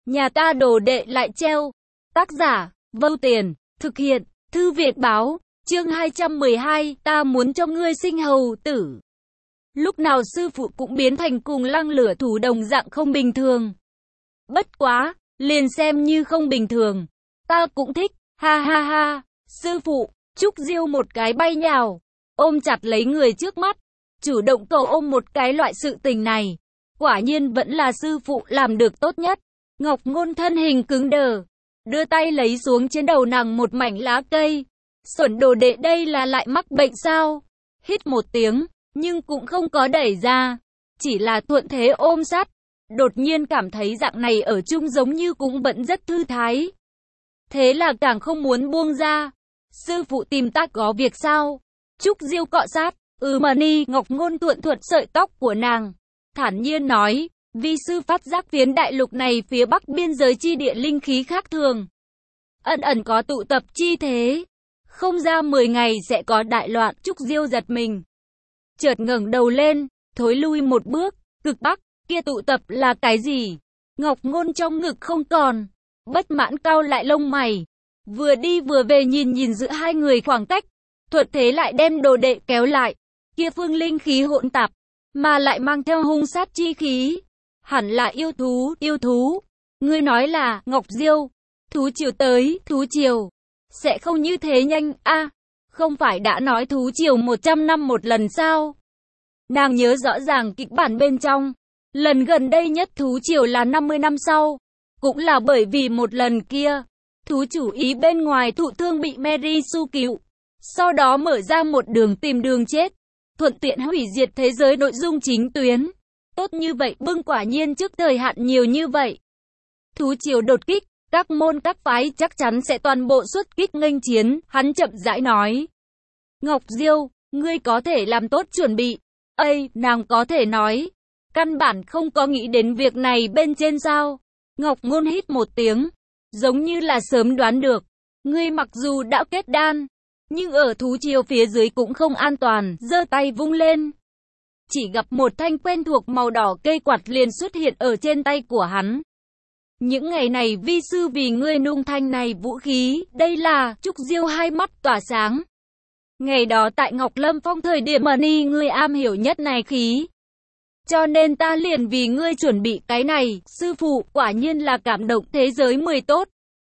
Nhà ta đồ đệ lại treo. Tác giả, Vâu Tiền, thực hiện, Thư viện báo, chương 212, ta muốn cho ngươi sinh hầu tử. Lúc nào sư phụ cũng biến thành cùng Lăng Lửa Thú đồng dạng không bình thường. Bất quá, liền xem như không bình thường. Ta cũng thích, ha ha ha, sư phụ, Trúc Diêu một cái bay nhào, ôm chặt lấy người trước mắt, chủ động cầu ôm một cái loại sự tình này. Quả nhiên vẫn là sư phụ làm được tốt nhất. Ngọc Ngôn thân hình cứng đờ, đưa tay lấy xuống trên đầu nàng một mảnh lá cây. Xuẩn đồ đệ đây là lại mắc bệnh sao? Hít một tiếng, nhưng cũng không có đẩy ra, chỉ là thuận thế ôm sát. Đột nhiên cảm thấy dạng này ở chung giống như cũng vẫn rất thư thái. Thế là càng không muốn buông ra. Sư phụ tìm ta có việc sao? Trúc Diêu cọ sát, mà ni. Ngọc Ngôn thuận thuận sợi tóc của nàng, thản nhiên nói, vi sư phát giác phiến đại lục này phía bắc biên giới chi địa linh khí khác thường. Ẩn ẩn có tụ tập chi thế. Không ra 10 ngày sẽ có đại loạn. Trúc Diêu giật mình, chợt ngẩng đầu lên, thối lui một bước. Cực bắc, kia tụ tập là cái gì? Ngọc Ngôn trong ngực không còn, bất mãn cau lại lông mày, vừa đi vừa về nhìn giữa hai người khoảng cách, thuận thế lại đem đồ đệ kéo lại. Kia phương linh khí hỗn tạp, mà lại mang theo hung sát chi khí, hẳn là yêu thú. Ngươi nói là Ngọc Diêu, thú triều tới, thú triều sẽ không như thế nhanh a? Không phải đã nói thú triều 100 năm một lần sao? Nàng nhớ rõ ràng kịch bản bên trong, lần gần đây nhất thú triều là 50 năm sau, cũng là bởi vì một lần kia, thú chủ ý bên ngoài thụ thương bị Mary Sue cứu, sau đó mở ra một đường tìm đường chết, thuận tiện hủy diệt thế giới nội dung chính tuyến. Tốt như vậy bưng quả nhiên trước thời hạn nhiều như vậy. Thú triều đột kích, các môn các phái chắc chắn sẽ toàn bộ xuất kích nghênh chiến, hắn chậm rãi nói. Ngọc Diêu, ngươi có thể làm tốt chuẩn bị. Nàng có thể nói, căn bản không có nghĩ đến việc này bên trên sao? Ngọc Ngôn hít một tiếng, giống như là sớm đoán được. Ngươi mặc dù đã kết đan, nhưng ở thú triều phía dưới cũng không an toàn, giơ tay vung lên. Chỉ gặp một thanh quen thuộc màu đỏ cây quạt liền xuất hiện ở trên tay của hắn. Những ngày này vi sư vì ngươi nung thanh này vũ khí, đây là. Trúc Diêu hai mắt tỏa sáng. Ngày đó tại Ngọc Lâm Phong thời điểm ni ngươi am hiểu nhất này khí, cho nên ta liền vì ngươi chuẩn bị cái này. Sư phụ quả nhiên là cảm động thế giới 10 tốt.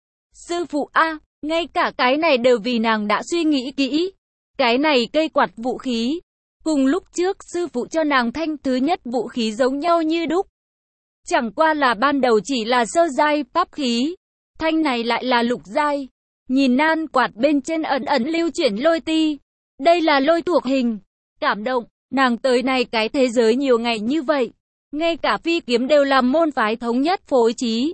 Sư phụ ngay cả cái này đều vì nàng đã suy nghĩ kỹ. Cái này cây quạt vũ khí, cùng lúc trước sư phụ cho nàng thanh thứ nhất vũ khí giống nhau như đúc. Chẳng qua là ban đầu chỉ là sơ giai pháp khí, thanh này lại là lục giai. Nhìn nan quạt bên trên ẩn ẩn lưu chuyển lôi ti, đây là lôi thuộc hình. Cảm động, nàng tới này cái thế giới nhiều ngày như vậy, ngay cả phi kiếm đều là môn phái thống nhất phối trí,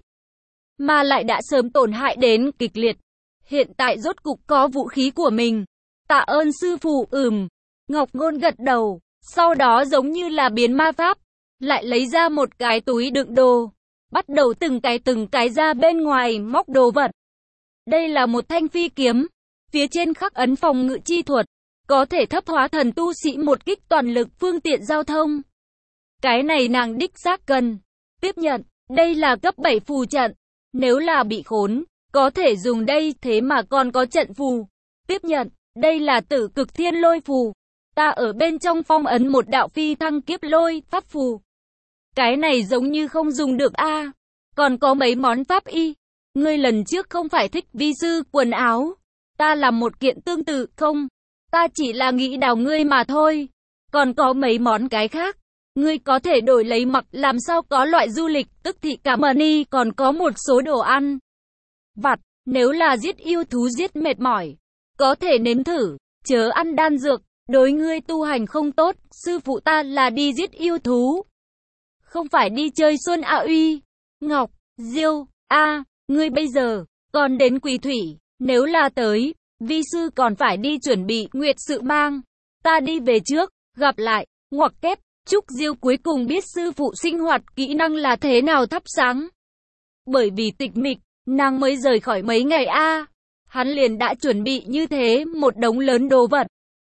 mà lại đã sớm tổn hại đến kịch liệt. Hiện tại rốt cục có vũ khí của mình. Tạ ơn sư phụ. Ngọc Ngôn gật đầu, sau đó giống như là biến ma pháp, lại lấy ra một cái túi đựng đồ, bắt đầu từng cái ra bên ngoài móc đồ vật. Đây là một thanh phi kiếm, phía trên khắc ấn phòng ngự chi thuật, có thể thấp hóa thần tu sĩ một kích toàn lực phương tiện giao thông. Cái này nàng đích xác cần. Tiếp nhận, đây là cấp 7 phù trận, nếu là bị khốn, có thể dùng đây, thế mà còn có trận phù. Tiếp nhận, đây là Tử Cực Thiên Lôi phù, ta ở bên trong phong ấn một đạo phi thăng kiếp lôi pháp phù. Cái này giống như không dùng được a. Còn có mấy món pháp y. Ngươi lần trước không phải thích vi sư quần áo, ta làm một kiện tương tự không? Ta chỉ là nghĩ đào ngươi mà thôi. Còn có mấy món cái khác, ngươi có thể đổi lấy mặc. Làm sao có loại du lịch tức thị cảm ni, còn có một số đồ ăn vặt, nếu là giết yêu thú giết mệt mỏi, có thể nếm thử. Chớ ăn đan dược, đối ngươi tu hành không tốt. Sư phụ ta là đi giết yêu thú, không phải đi chơi xuân uy. Ngọc Diêu, ngươi bây giờ còn đến Quỳ Thủy, nếu là tới, vi sư còn phải đi chuẩn bị nguyệt sự mang. Ta đi về trước, gặp lại. Ngoặc kép. Trúc Diêu cuối cùng biết sư phụ sinh hoạt kỹ năng là thế nào thắp sáng. Bởi vì tịch mịch, nàng mới rời khỏi mấy ngày hắn liền đã chuẩn bị như thế một đống lớn đồ vật.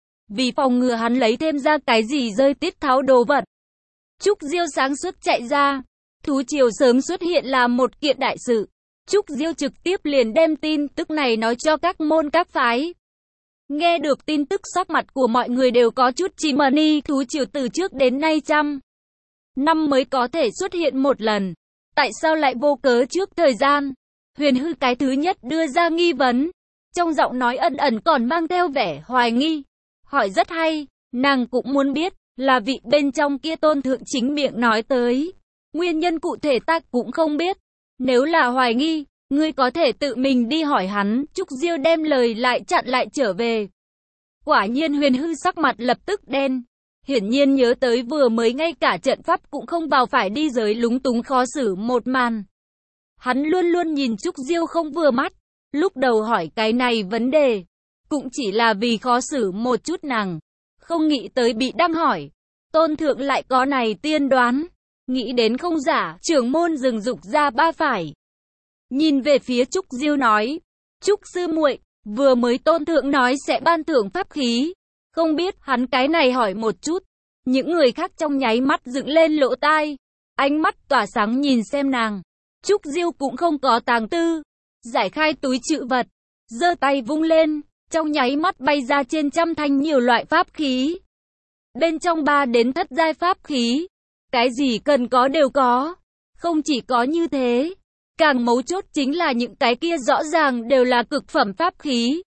Vì phòng ngừa hắn lấy thêm ra cái gì rơi tiết tháo đồ vật, Trúc Diêu sáng suốt chạy ra, thú triều sớm xuất hiện là một kiện đại sự. Trúc Diêu trực tiếp liền đem tin tức này nói cho các môn các phái. Nghe được tin tức sắc mặt của mọi người đều có chút chìm ni, thú triều từ trước đến nay trăm năm mới có thể xuất hiện một lần. Tại sao lại vô cớ trước thời gian? Huyền Hư cái thứ nhất đưa ra nghi vấn. Trong giọng nói ẩn ẩn còn mang theo vẻ hoài nghi. Hỏi rất hay, nàng cũng muốn biết, là vị bên trong kia Tôn thượng chính miệng nói tới. Nguyên nhân cụ thể ta cũng không biết. Nếu là hoài nghi, ngươi có thể tự mình đi hỏi hắn. Trúc Diêu đem lời lại chặn lại trở về. Quả nhiên Huyền Hư sắc mặt lập tức đen. Hiển nhiên nhớ tới vừa mới ngay cả trận pháp cũng không vào phải đi giới lúng túng khó xử một màn. Hắn luôn luôn nhìn Trúc Diêu không vừa mắt. Lúc đầu hỏi cái này vấn đề, cũng chỉ là vì khó xử một chút nàng. Không nghĩ tới bị đăng hỏi. Tôn thượng lại có này tiên đoán. Nghĩ đến không giả, trưởng môn dừng dục ra ba phải. Nhìn về phía Trúc Diêu nói. Trúc sư muội, vừa mới Tôn thượng nói sẽ ban thưởng pháp khí. Không biết hắn cái này hỏi một chút. Những người khác trong nháy mắt dựng lên lỗ tai. Ánh mắt tỏa sáng nhìn xem nàng. Trúc Diêu cũng không có tàng tư. Giải khai túi trữ vật. Giơ tay vung lên. Trong nháy mắt bay ra trên trăm thanh nhiều loại pháp khí. Bên trong 3 đến thất giai pháp khí. Cái gì cần có đều có. Không chỉ có như thế. Càng mấu chốt chính là những cái kia rõ ràng đều là cực phẩm pháp khí.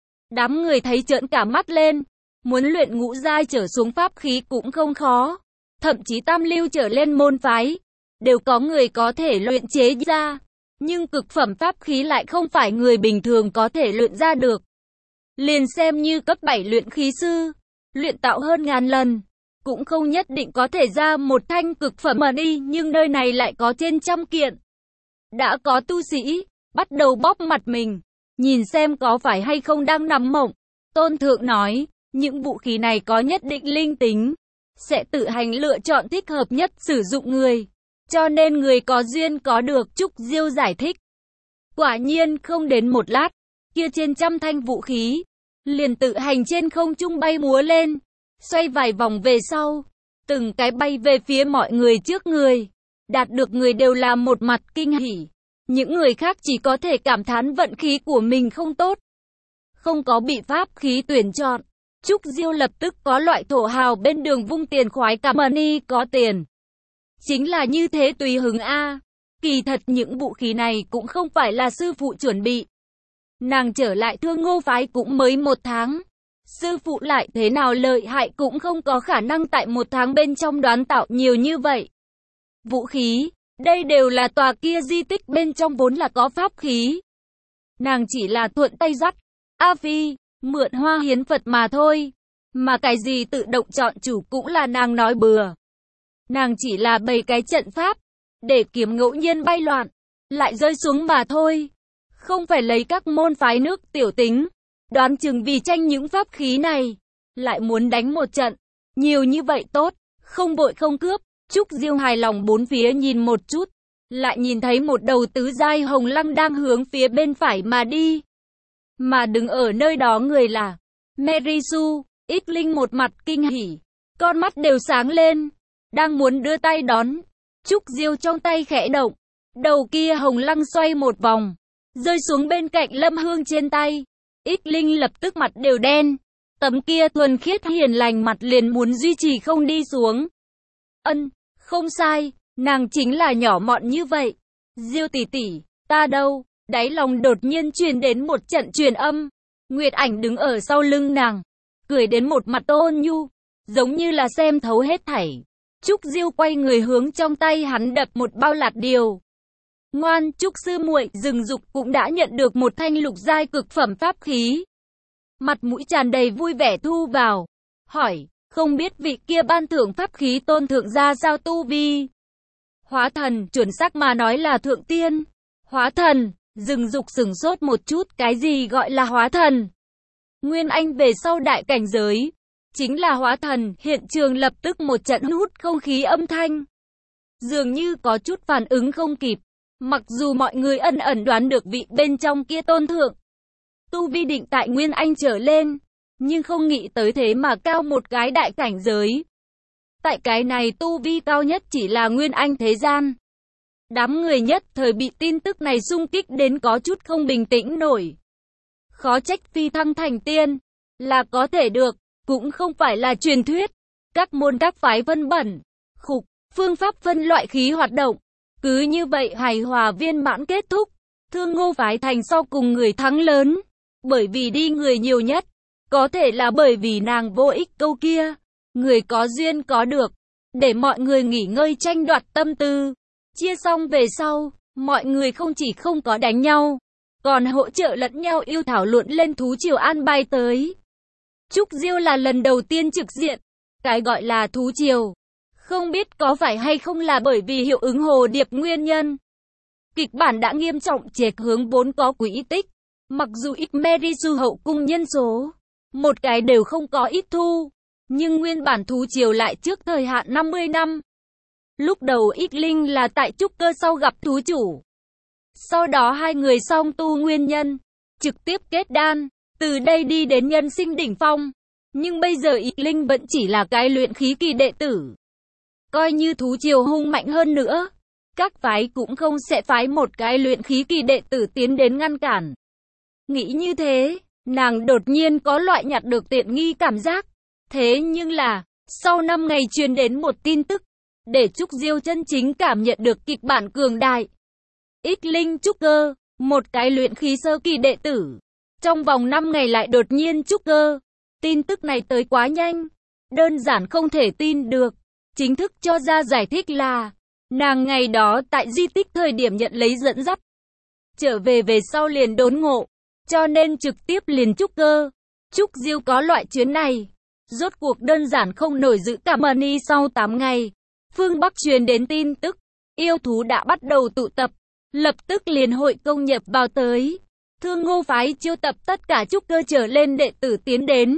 Đám người thấy trợn cả mắt lên. Muốn luyện ngũ giai trở xuống pháp khí cũng không khó. Thậm chí tam lưu trở lên môn phái. Đều có người có thể luyện chế ra. Nhưng cực phẩm pháp khí lại không phải người bình thường có thể luyện ra được. Liền xem như cấp 7 luyện khí sư. Luyện tạo hơn ngàn lần. Cũng không nhất định có thể ra một thanh cực phẩm mà đi. Nhưng nơi này lại có trên trăm kiện. Đã có tu sĩ. Bắt đầu bóp mặt mình. Nhìn xem có phải hay không đang nằm mộng. Tôn thượng nói. Những vũ khí này có nhất định linh tính. Sẽ tự hành lựa chọn thích hợp nhất sử dụng người. Cho nên người có duyên có được. Trúc Diêu giải thích. Quả nhiên không đến một lát. Kia trên trăm thanh vũ khí. Liền tự hành trên không trung bay múa lên. Xoay vài vòng về sau. Từng cái bay về phía mọi người trước người. Đạt được người đều là một mặt kinh hỉ. Những người khác chỉ có thể cảm thán vận khí của mình không tốt. Không có bị pháp khí tuyển chọn. Trúc Diêu lập tức có loại thổ hào bên đường vung tiền khoái cả money có tiền. Chính là như thế tùy hứng a. Kỳ thật những vũ khí này cũng không phải là sư phụ chuẩn bị. Nàng trở lại Thương Ngô phái cũng mới 1 tháng. Sư phụ lại thế nào lợi hại cũng không có khả năng tại 1 tháng bên trong đoán tạo nhiều như vậy. Vũ khí, đây đều là tòa kia di tích bên trong vốn là có pháp khí. Nàng chỉ là thuận tay dắt. A Phi, mượn hoa hiến Phật mà thôi. Mà cái gì tự động chọn chủ cũng là nàng nói bừa. Nàng chỉ là bày cái trận pháp. Để kiếm ngẫu nhiên bay loạn. Lại rơi xuống mà thôi. Không phải lấy các môn phái nước tiểu tính. Đoán chừng vì tranh những pháp khí này. Lại muốn đánh một trận. Nhiều như vậy tốt. Không vội không cướp. Trúc Diêu hài lòng bốn phía nhìn một chút. Lại nhìn thấy một đầu tứ giai hồng lăng đang hướng phía bên phải mà đi. Mà đứng ở nơi đó người là Merisu. Ít Linh một mặt kinh hỉ. Con mắt đều sáng lên. Đang muốn đưa tay đón. Trúc Diêu trong tay khẽ động. Đầu kia hồng lăng xoay một vòng. Rơi xuống bên cạnh Lâm Hương trên tay. Ít Linh lập tức mặt đều đen. Tấm kia thuần khiết hiền lành mặt liền muốn duy trì không đi xuống. Không sai. Nàng chính là nhỏ mọn như vậy. Diêu tỷ tỷ, ta đâu? Đáy lòng đột nhiên truyền đến một trận truyền âm. Nguyệt Ảnh đứng ở sau lưng nàng. Cười đến một mặt ôn nhu. Giống như là xem thấu hết thảy. Trúc Diêu quay người hướng trong tay hắn đập một bao lạt điều. Ngoan, Trúc sư muội, Dừng Dục cũng đã nhận được một thanh lục giai cực phẩm pháp khí. Mặt mũi tràn đầy vui vẻ thu vào. Hỏi, không biết vị kia ban thưởng pháp khí Tôn thượng ra sao tu vi? Hóa thần, chuẩn xác mà nói là thượng tiên. Hóa thần, Dừng Dục sửng sốt một chút, cái gì gọi là hóa thần? Nguyên Anh về sau đại cảnh giới. Chính là hóa thần, hiện trường lập tức một trận hút không khí âm thanh. Dường như có chút phản ứng không kịp. Mặc dù mọi người ẩn ẩn đoán được vị bên trong kia Tôn thượng tu vi định tại Nguyên Anh trở lên, nhưng không nghĩ tới thế mà cao một cái đại cảnh giới. Tại cái này tu vi cao nhất chỉ là Nguyên Anh thế gian. Đám người nhất thời bị tin tức này xung kích đến có chút không bình tĩnh nổi. Khó trách phi thăng thành tiên, là có thể được, cũng không phải là truyền thuyết. Các môn các phái vân bẩn, khục, phương pháp phân loại khí hoạt động. Cứ như vậy hài hòa viên mãn kết thúc. Thương Ngô phái thành sau cùng người thắng lớn, bởi vì đi người nhiều nhất. Có thể là bởi vì nàng vô ích câu kia, người có duyên có được, để mọi người nghỉ ngơi tranh đoạt tâm tư. Chia xong về sau, mọi người không chỉ không có đánh nhau, còn hỗ trợ lẫn nhau yêu thảo luận lên thú triều an bài tới. Trúc Diêu là lần đầu tiên trực diện, cái gọi là thú triều. Không biết có phải hay không là bởi vì hiệu ứng hồ điệp nguyên nhân. Kịch bản đã nghiêm trọng chệch hướng vốn có quỹ tích, mặc dù ít Merisu hậu cung nhân số, một cái đều không có ít thu, nhưng nguyên bản thú triều lại trước thời hạn 50 năm. Lúc đầu ít linh là tại trúc cơ sau gặp thú chủ. Sau đó hai người song tu nguyên nhân, trực tiếp kết đan, từ đây đi đến nhân sinh đỉnh phong. Nhưng bây giờ ít linh vẫn chỉ là cái luyện khí kỳ đệ tử. Coi như thú triều hung mạnh hơn nữa, các phái cũng không sẽ phái một cái luyện khí kỳ đệ tử tiến đến ngăn cản. Nghĩ như thế, nàng đột nhiên có loại nhặt được tiện nghi cảm giác. Thế nhưng là, sau 5 ngày truyền đến một tin tức, để Trúc Diêu chân chính cảm nhận được kịch bản cường đại. Ít linh trúc cơ, một cái luyện khí sơ kỳ đệ tử, trong vòng 5 ngày lại đột nhiên trúc cơ. Tin tức này tới quá nhanh, đơn giản không thể tin được. Chính thức cho ra giải thích là, nàng ngày đó tại di tích thời điểm nhận lấy dẫn dắt, trở về sau liền đốn ngộ, cho nên trực tiếp liền trúc cơ. Trúc Diêu có loại chuyến này, rốt cuộc đơn giản không nổi giữ cả money. Sau 8 ngày, phương Bắc truyền đến tin tức, yêu thú đã bắt đầu tụ tập, lập tức liền hội công nhập vào tới. Thương Ngô phái chiêu tập tất cả trúc cơ trở lên đệ tử tiến đến.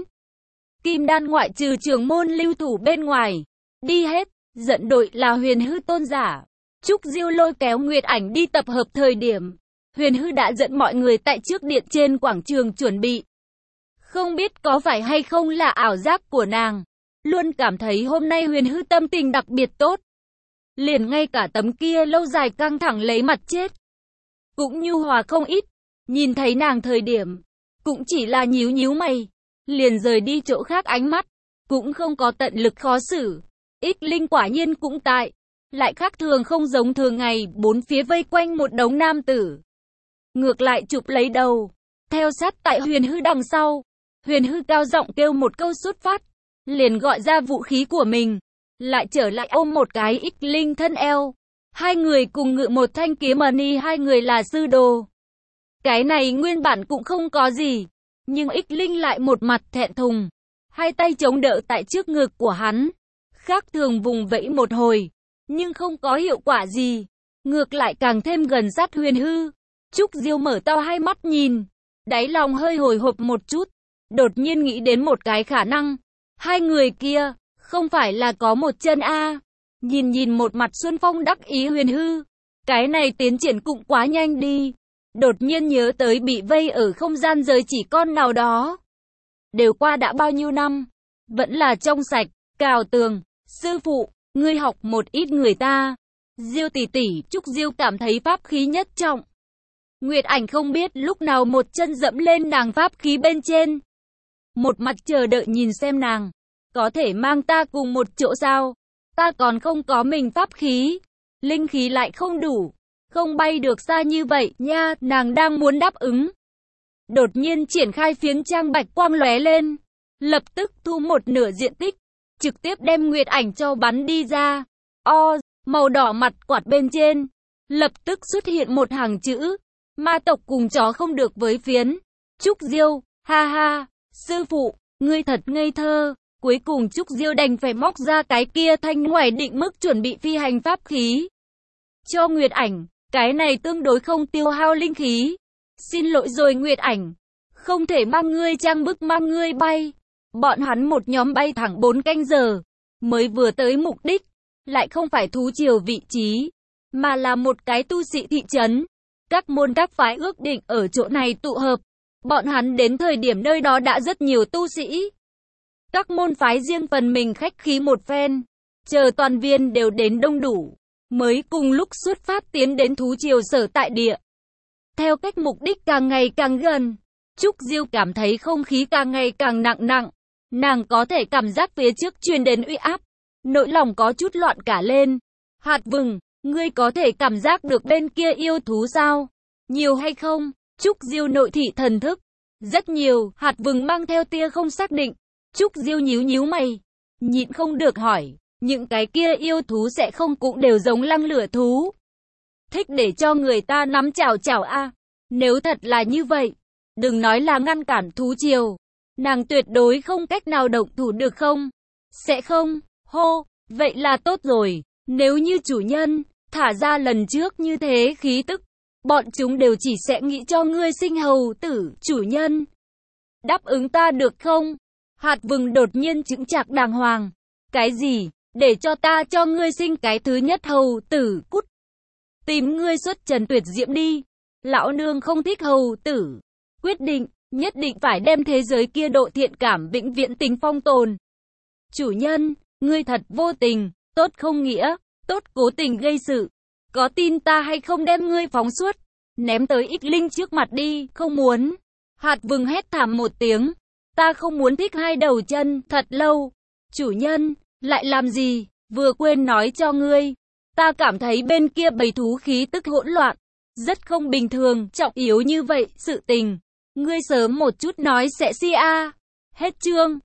Kim đan ngoại trừ trưởng môn lưu thủ bên ngoài, đi hết, dẫn đội là Huyền Hư tôn giả. Trúc Diêu lôi kéo Nguyệt Ảnh đi tập hợp thời điểm, Huyền Hư đã dẫn mọi người tại trước điện trên quảng trường chuẩn bị. Không biết có phải hay không là ảo giác của nàng, luôn cảm thấy hôm nay Huyền Hư tâm tình đặc biệt tốt. Liền ngay cả tấm kia lâu dài căng thẳng lấy mặt chết, cũng nhu hòa không ít. Nhìn thấy nàng thời điểm, cũng chỉ là nhíu nhíu mày, liền rời đi chỗ khác ánh mắt, cũng không có tận lực khó xử. Ít linh quả nhiên cũng tại, lại khác thường không giống thường ngày, bốn phía vây quanh một đống nam tử. Ngược lại chụp lấy đầu, theo sát tại Huyền Hư đằng sau. Huyền Hư cao giọng kêu một câu xuất phát, liền gọi ra vũ khí của mình, lại trở lại ôm một cái ít linh thân eo. Hai người cùng ngự một thanh kiếm money, hai người là sư đồ. Cái này nguyên bản cũng không có gì, nhưng ít linh lại một mặt thẹn thùng, hai tay chống đỡ tại trước ngực của hắn, khác thường vùng vẫy một hồi, nhưng không có hiệu quả gì, ngược lại càng thêm gần sát Huyền Hư. Trúc Diêu mở to hai mắt nhìn, đáy lòng hơi hồi hộp một chút, đột nhiên nghĩ đến một cái khả năng, hai người kia không phải là có một chân a? Nhìn một mặt Xuân Phong đắc ý Huyền Hư, cái này tiến triển cũng quá nhanh đi. Đột nhiên nhớ tới bị vây ở không gian giới chỉ con nào đó. Đều qua đã bao nhiêu năm, vẫn là trong sạch. Cào Tường, sư phụ, ngươi học một ít người ta. Diêu tỷ tỷ, Trúc Diêu cảm thấy pháp khí nhất trọng. Nguyệt Ảnh không biết lúc nào một chân dẫm lên nàng pháp khí bên trên, một mặt chờ đợi nhìn xem nàng có thể mang ta cùng một chỗ sao? Ta còn không có mình pháp khí, linh khí lại không đủ, không bay được xa như vậy nha. Nàng đang muốn đáp ứng, đột nhiên triển khai phiến trang bạch quang lóe lên, lập tức thu một nửa diện tích, trực tiếp đem Nguyệt Ảnh cho bắn đi ra. Màu đỏ mặt quạt bên trên, lập tức xuất hiện một hàng chữ, ma tộc cùng chó không được với phiến. Trúc Diêu, ha ha, sư phụ, ngươi thật ngây thơ. Cuối cùng Trúc Diêu đành phải móc ra cái kia thanh ngoài định mức chuẩn bị phi hành pháp khí cho Nguyệt Ảnh, cái này tương đối không tiêu hao linh khí. Xin lỗi rồi Nguyệt Ảnh, không thể mang ngươi trang bức mang ngươi bay. Bọn hắn một nhóm bay thẳng 4 canh giờ, mới vừa tới mục đích, lại không phải thú triều vị trí, mà là một cái tu sĩ thị trấn. Các môn các phái ước định ở chỗ này tụ hợp, bọn hắn đến thời điểm nơi đó đã rất nhiều tu sĩ. Các môn phái riêng phần mình khách khí một phen, chờ toàn viên đều đến đông đủ, mới cùng lúc xuất phát tiến đến thú triều sở tại địa. Theo cách mục đích càng ngày càng gần, Trúc Diêu cảm thấy không khí càng ngày càng nặng nặng. Nàng có thể cảm giác phía trước truyền đến uy áp, nội lòng có chút loạn cả lên. Hạt Vừng, ngươi có thể cảm giác được bên kia yêu thú sao? Nhiều hay không? Trúc Diêu nội thị thần thức. Rất nhiều, Hạt Vừng mang theo tia không xác định. Trúc Diêu nhíu nhíu mày, nhịn không được hỏi, những cái kia yêu thú sẽ không cũng đều giống lăng lửa thú? Thích để cho người ta nắm chảo chảo a. Nếu thật là như vậy, đừng nói là ngăn cản thú triều, nàng tuyệt đối không cách nào động thủ được không? Sẽ không, hô, vậy là tốt rồi. Nếu như chủ nhân thả ra lần trước như thế khí tức, bọn chúng đều chỉ sẽ nghĩ cho ngươi sinh hầu tử. Chủ nhân, đáp ứng ta được không? Hạt Vừng đột nhiên chững chạc đàng hoàng. Cái gì? Để cho ta cho ngươi sinh cái thứ nhất hầu tử? Cút, tìm ngươi xuất trần tuyệt diễm đi. Lão nương không thích hầu tử. Quyết định, nhất định phải đem thế giới kia độ thiện cảm vĩnh viễn tình phong tồn. Chủ nhân, ngươi thật vô tình, tốt không nghĩa, tốt cố tình gây sự. Có tin ta hay không đem ngươi phóng suốt, ném tới Ích Linh trước mặt đi? Không muốn. Hạt Vừng hét thảm một tiếng. Ta không muốn thích hai đầu chân, thật lâu. Chủ nhân, lại làm gì? Vừa quên nói cho ngươi. Ta cảm thấy bên kia bầy thú khí tức hỗn loạn, rất không bình thường, trọng yếu như vậy, sự tình. Ngươi sớm một chút nói sẽ si a. Hết chương.